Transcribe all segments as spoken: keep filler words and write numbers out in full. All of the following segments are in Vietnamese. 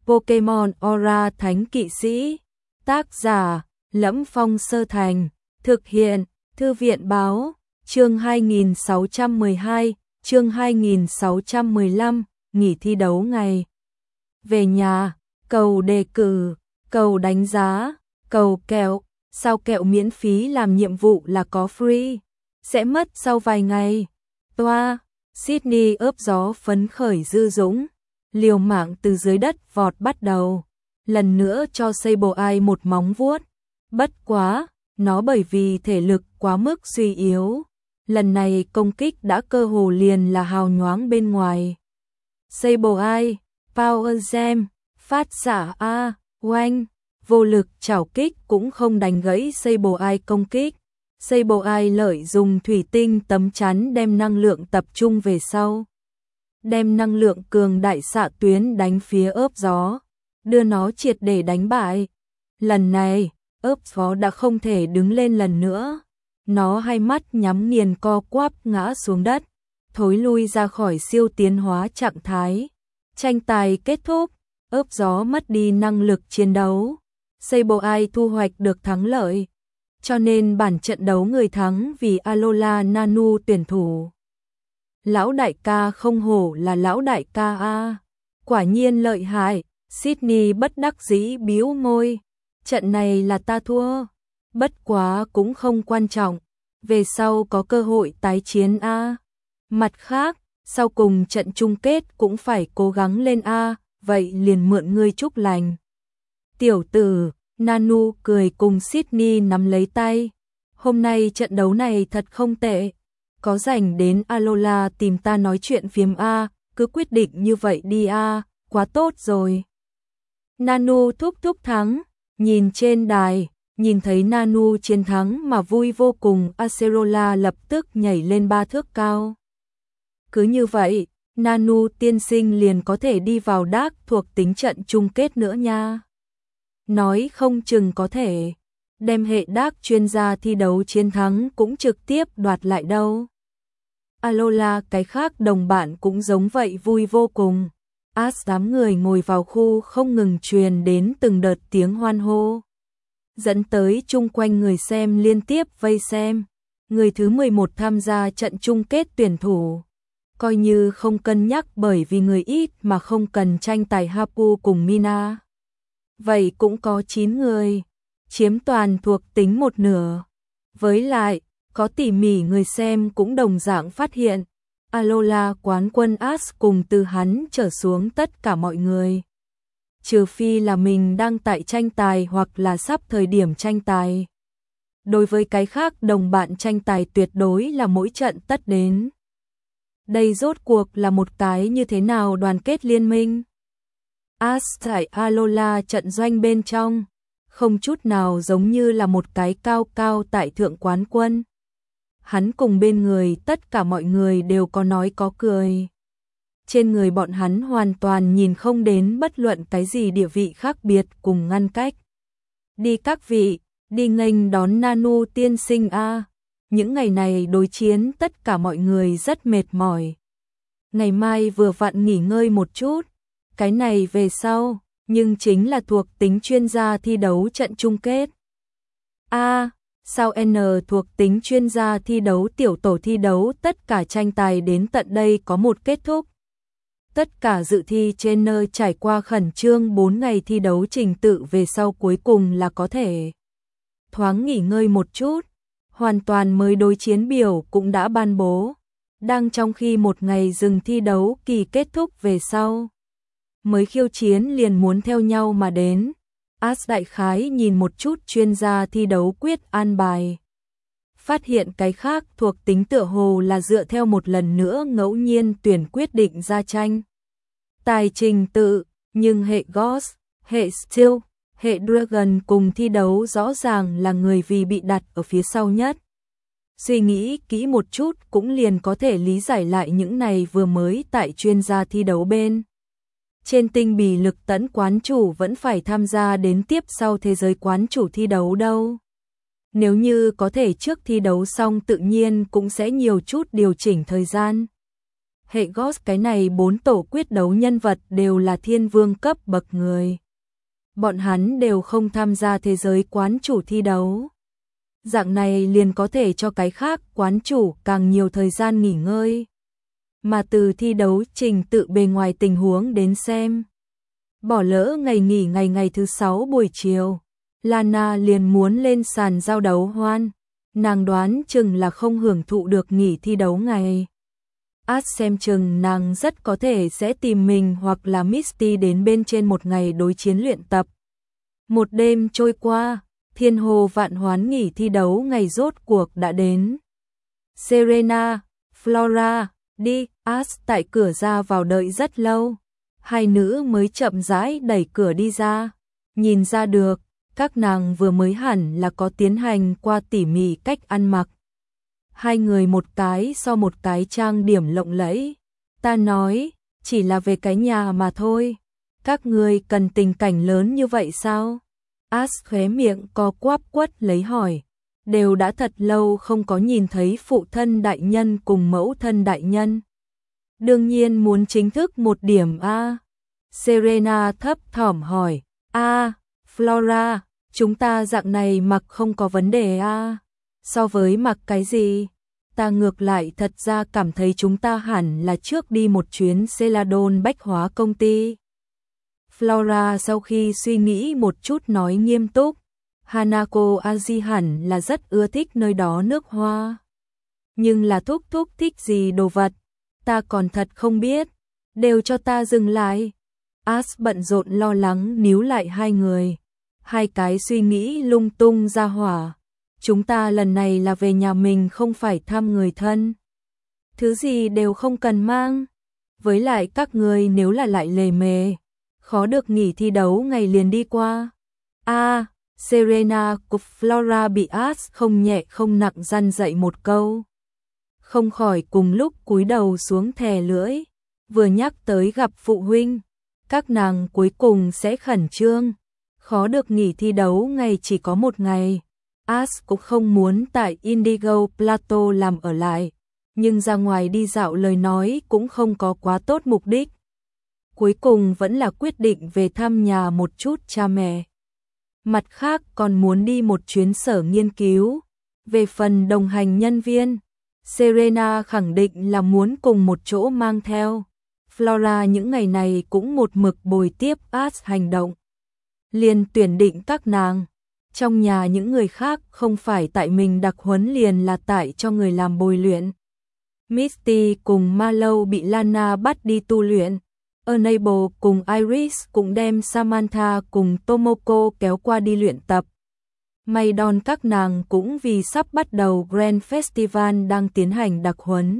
Pokemon Aura Thánh Kỵ Sĩ. Tác giả: Lẫm Phong Sơ Thành. Thực hiện: Thư viện báo. Chương hai nghìn sáu trăm mười hai, chương hai nghìn sáu trăm mười lăm, nghỉ thi đấu ngày. Về nhà, cầu đề cử, cầu đánh giá, cầu kẹo, sao kẹo miễn phí làm nhiệm vụ là có free, sẽ mất sau vài ngày. Toa, Sydney ướp gió phấn khởi dư dũng, liều mạng từ dưới đất vọt bắt đầu, lần nữa cho Sableye một móng vuốt. Bất quá, nó bởi vì thể lực quá mức suy yếu, lần này công kích đã cơ hồ liền là hào nhoáng bên ngoài. Sableye, Power Gem, phát xạ A, oanh, vô lực chảo kích cũng không đánh gãy Sableye công kích. Sableye lợi dùng thủy tinh tấm chắn đem năng lượng tập trung về sau, đem năng lượng cường đại xạ tuyến đánh phía ướp gió, đưa nó triệt để đánh bại. Lần này, ướp gió đã không thể đứng lên lần nữa, nó hai mắt nhắm nghiền co quắp ngã xuống đất, thối lui ra khỏi siêu tiến hóa trạng thái. Tranh tài kết thúc, ướp gió mất đi năng lực chiến đấu, Sableye thu hoạch được thắng lợi, cho nên bản trận đấu người thắng vì Alola Nanu tuyển thủ. Lão đại ca không hổ là lão đại ca a, quả nhiên lợi hại. Sydney bất đắc dĩ bĩu môi, trận này là ta thua, bất quá cũng không quan trọng, về sau có cơ hội tái chiến a. Mặt khác, sau cùng trận chung kết cũng phải cố gắng lên a, vậy liền mượn ngươi chúc lành. Tiểu tử, Nanu cười cùng Sydney nắm lấy tay, hôm nay trận đấu này thật không tệ, có rảnh đến Alola tìm ta nói chuyện phiếm a, cứ quyết định như vậy đi a, quá tốt rồi. Nanu thúc thúc thắng, nhìn trên đài, nhìn thấy Nanu chiến thắng mà vui vô cùng, Acerola lập tức nhảy lên ba thước cao. Cứ như vậy, Nanu tiên sinh liền có thể đi vào đác thuộc tính trận chung kết nữa nha. Nói không chừng có thể đem hệ đác chuyên gia thi đấu chiến thắng cũng trực tiếp đoạt lại đâu. Alola cái khác đồng bạn cũng giống vậy vui vô cùng. As đám người ngồi vào khu không ngừng truyền đến từng đợt tiếng hoan hô, dẫn tới chung quanh người xem liên tiếp vây xem. Người thứ mười một tham gia trận chung kết tuyển thủ, coi như không cân nhắc bởi vì người ít mà không cần tranh tài Hapu cùng Mina. Vậy cũng có chín người, chiếm toàn thuộc tính một nửa. Với lại, có tỉ mỉ người xem cũng đồng dạng phát hiện, Alola quán quân As cùng từ hắn trở xuống tất cả mọi người. Trừ phi là mình đang tại tranh tài hoặc là sắp thời điểm tranh tài. Đối với cái khác đồng bạn tranh tài tuyệt đối là mỗi trận tất đến. Đây rốt cuộc là một cái như thế nào đoàn kết liên minh? As tại Alola trận doanh bên trong, không chút nào giống như là một cái cao cao tại thượng quán quân. Hắn cùng bên người tất cả mọi người đều có nói có cười. Trên người bọn hắn hoàn toàn nhìn không đến bất luận cái gì địa vị khác biệt cùng ngăn cách. Đi các vị, đi nghênh đón Nanu tiên sinh a. Những ngày này đối chiến tất cả mọi người rất mệt mỏi. Ngày mai vừa vặn nghỉ ngơi một chút, cái này về sau, nhưng chính là thuộc tính chuyên gia thi đấu trận chung kết. A, sao N thuộc tính chuyên gia thi đấu tiểu tổ thi đấu tất cả tranh tài đến tận đây có một kết thúc. Tất cả dự thi trên nơi trải qua khẩn trương bốn ngày thi đấu trình tự về sau cuối cùng là có thể thoáng nghỉ ngơi một chút, hoàn toàn mới đối chiến biểu cũng đã ban bố. Đang trong khi một ngày dừng thi đấu kỳ kết thúc về sau, mới khiêu chiến liền muốn theo nhau mà đến. As đại khái nhìn một chút chuyên gia thi đấu quyết an bài, phát hiện cái khác thuộc tính tựa hồ là dựa theo một lần nữa ngẫu nhiên tuyển quyết định ra tranh tài trình tự, nhưng hệ Ghost, hệ Steel, hệ Dragon cùng thi đấu rõ ràng là người vì bị đặt ở phía sau nhất. Suy nghĩ kỹ một chút cũng liền có thể lý giải lại những này vừa mới tại chuyên gia thi đấu bên. Trên tinh bì lực tẫn quán chủ vẫn phải tham gia đến tiếp sau thế giới quán chủ thi đấu đâu. Nếu như có thể trước thi đấu xong tự nhiên cũng sẽ nhiều chút điều chỉnh thời gian. hệ Ghost cái này bốn tổ quyết đấu nhân vật đều là thiên vương cấp bậc người. Bọn hắn đều không tham gia thế giới quán chủ thi đấu. Dạng này liền có thể cho cái khác quán chủ càng nhiều thời gian nghỉ ngơi. Mà từ thi đấu trình tự bề ngoài tình huống đến xem. Bỏ lỡ ngày nghỉ ngày ngày thứ sáu buổi chiều. Lana liền muốn lên sàn giao đấu hoan. Nàng đoán chừng là không hưởng thụ được nghỉ thi đấu ngày. As xem chừng nàng rất có thể sẽ tìm mình hoặc là Misty đến bên trên một ngày đối chiến luyện tập. Một đêm trôi qua, thiên hồ vạn hoán nghỉ thi đấu ngày rốt cuộc đã đến. Serena, Flora, đi, As tại cửa ra vào đợi rất lâu. Hai nữ mới chậm rãi đẩy cửa đi ra. Nhìn ra được, các nàng vừa mới hẳn là có tiến hành qua tỉ mỉ cách ăn mặc. Hai người một cái so một cái trang điểm lộng lẫy. Ta nói, chỉ là về cái nhà mà thôi. Các người cần tình cảnh lớn như vậy sao? As khóe miệng co quắp quất lấy hỏi. Đều đã thật lâu không có nhìn thấy phụ thân đại nhân cùng mẫu thân đại nhân. Đương nhiên muốn chính thức một điểm a. Serena thấp thỏm hỏi. A, Flora, chúng ta dạng này mặc không có vấn đề a. So với mặc cái gì? Ta ngược lại thật ra cảm thấy chúng ta hẳn là trước đi một chuyến Celadon bách hóa công ty. Flora sau khi suy nghĩ một chút nói nghiêm túc. Hanako Aji hẳn là rất ưa thích nơi đó nước hoa. Nhưng là thúc thúc thích gì đồ vật? Ta còn thật không biết. Đều cho ta dừng lại. As bận rộn lo lắng níu lại hai người. Hai cái suy nghĩ lung tung ra hỏa. Chúng ta lần này là về nhà mình không phải thăm người thân. Thứ gì đều không cần mang. Với lại các người nếu là lại lề mề. Khó được nghỉ thi đấu ngày liền đi qua. A, à, Serena của Flora bị As không nhẹ không nặng răn dậy một câu. Không khỏi cùng lúc cúi đầu xuống thè lưỡi. Vừa nhắc tới gặp phụ huynh. Các nàng cuối cùng sẽ khẩn trương. Khó được nghỉ thi đấu ngày chỉ có một ngày. As cũng không muốn tại Indigo Plateau làm ở lại. Nhưng ra ngoài đi dạo lời nói cũng không có quá tốt mục đích. Cuối cùng vẫn là quyết định về thăm nhà một chút cha mẹ. Mặt khác còn muốn đi một chuyến sở nghiên cứu. Về phần đồng hành nhân viên, Serena khẳng định là muốn cùng một chỗ mang theo. Flora những ngày này cũng một mực bồi tiếp As hành động. Liền tuyển định các nàng. Trong nhà những người khác không phải tại mình đặc huấn liền là tại cho người làm bồi luyện. Misty cùng Marlowe bị Lana bắt đi tu luyện. Enable cùng Iris cũng đem Samantha cùng Tomoko kéo qua đi luyện tập. May đòn các nàng cũng vì sắp bắt đầu Grand Festival đang tiến hành đặc huấn.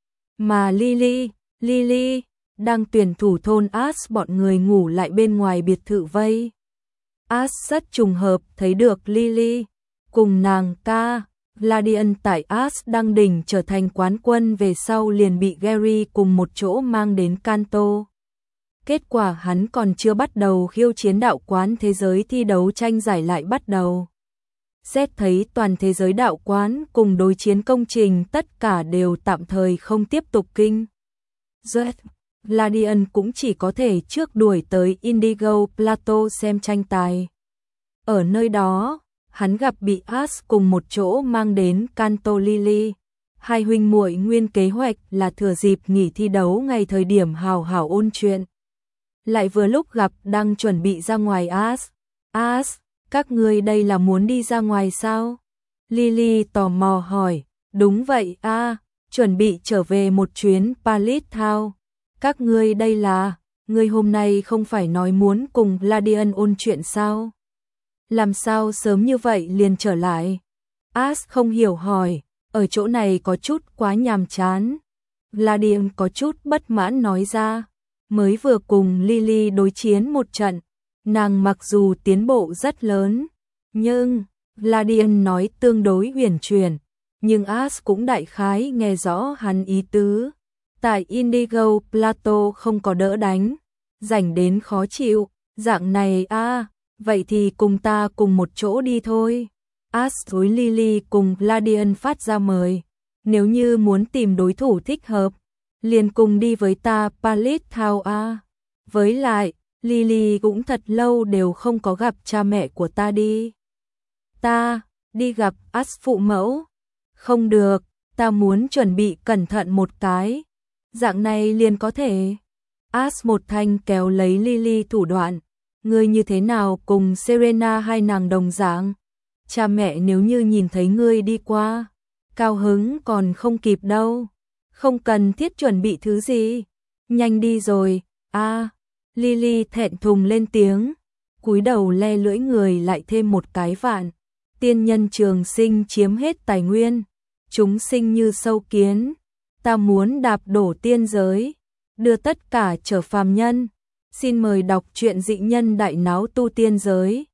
Mà Lily, Lily đang tuyển thủ thôn As bọn người ngủ lại bên ngoài biệt thự vây. As rất trùng hợp thấy được Lily cùng nàng ca. Gladian tại As đang đỉnh trở thành quán quân về sau liền bị Gary cùng một chỗ mang đến Kanto. Kết quả hắn còn chưa bắt đầu khiêu chiến đạo quán thế giới thi đấu tranh giải lại bắt đầu. Xét thấy toàn thế giới đạo quán cùng đối chiến công trình tất cả đều tạm thời không tiếp tục kinh. Jet, Gladian cũng chỉ có thể trước đuổi tới Indigo Plateau xem tranh tài. Ở nơi đó, hắn gặp bị As cùng một chỗ mang đến Kanto Lily. Hai huynh muội nguyên kế hoạch là thừa dịp nghỉ thi đấu ngày thời điểm hào hào ôn chuyện. Lại vừa lúc gặp đang chuẩn bị ra ngoài As. As, các ngươi đây là muốn đi ra ngoài sao? Lily tò mò hỏi. Đúng vậy a, à, chuẩn bị trở về một chuyến Pallet Town. Các ngươi đây là, ngươi hôm nay không phải nói muốn cùng Gladian ôn chuyện sao? Làm sao sớm như vậy liền trở lại? As không hiểu hỏi, ở chỗ này có chút quá nhàm chán. Gladian có chút bất mãn nói ra, mới vừa cùng Lily đối chiến một trận, nàng mặc dù tiến bộ rất lớn, nhưng Gladian nói tương đối huyền chuyển, nhưng As cũng đại khái nghe rõ hắn ý tứ. Tại Indigo Plateau không có đỡ đánh, rảnh đến khó chịu, dạng này a, à, vậy thì cùng ta cùng một chỗ đi thôi. As với Lily cùng Gladian phát ra mời, nếu như muốn tìm đối thủ thích hợp, liền cùng đi với ta Palace Town a. Với lại, Lily cũng thật lâu đều không có gặp cha mẹ của ta đi. Ta, đi gặp As phụ mẫu. Không được, ta muốn chuẩn bị cẩn thận một cái. Dạng này liền có thể. As một thanh kéo lấy Lily thủ đoạn. Ngươi như thế nào cùng Serena hai nàng đồng dạng? Cha mẹ nếu như nhìn thấy ngươi đi qua, cao hứng còn không kịp đâu. Không cần thiết chuẩn bị thứ gì. Nhanh đi rồi, a. À, Lily thẹn thùng lên tiếng, cúi đầu le lưỡi người lại thêm một cái vạn. Tiên nhân trường sinh chiếm hết tài nguyên, chúng sinh như sâu kiến. Ta muốn đạp đổ tiên giới, đưa tất cả trở phàm nhân. Xin mời đọc truyện Dị Nhân Đại Náo Tu Tiên Giới.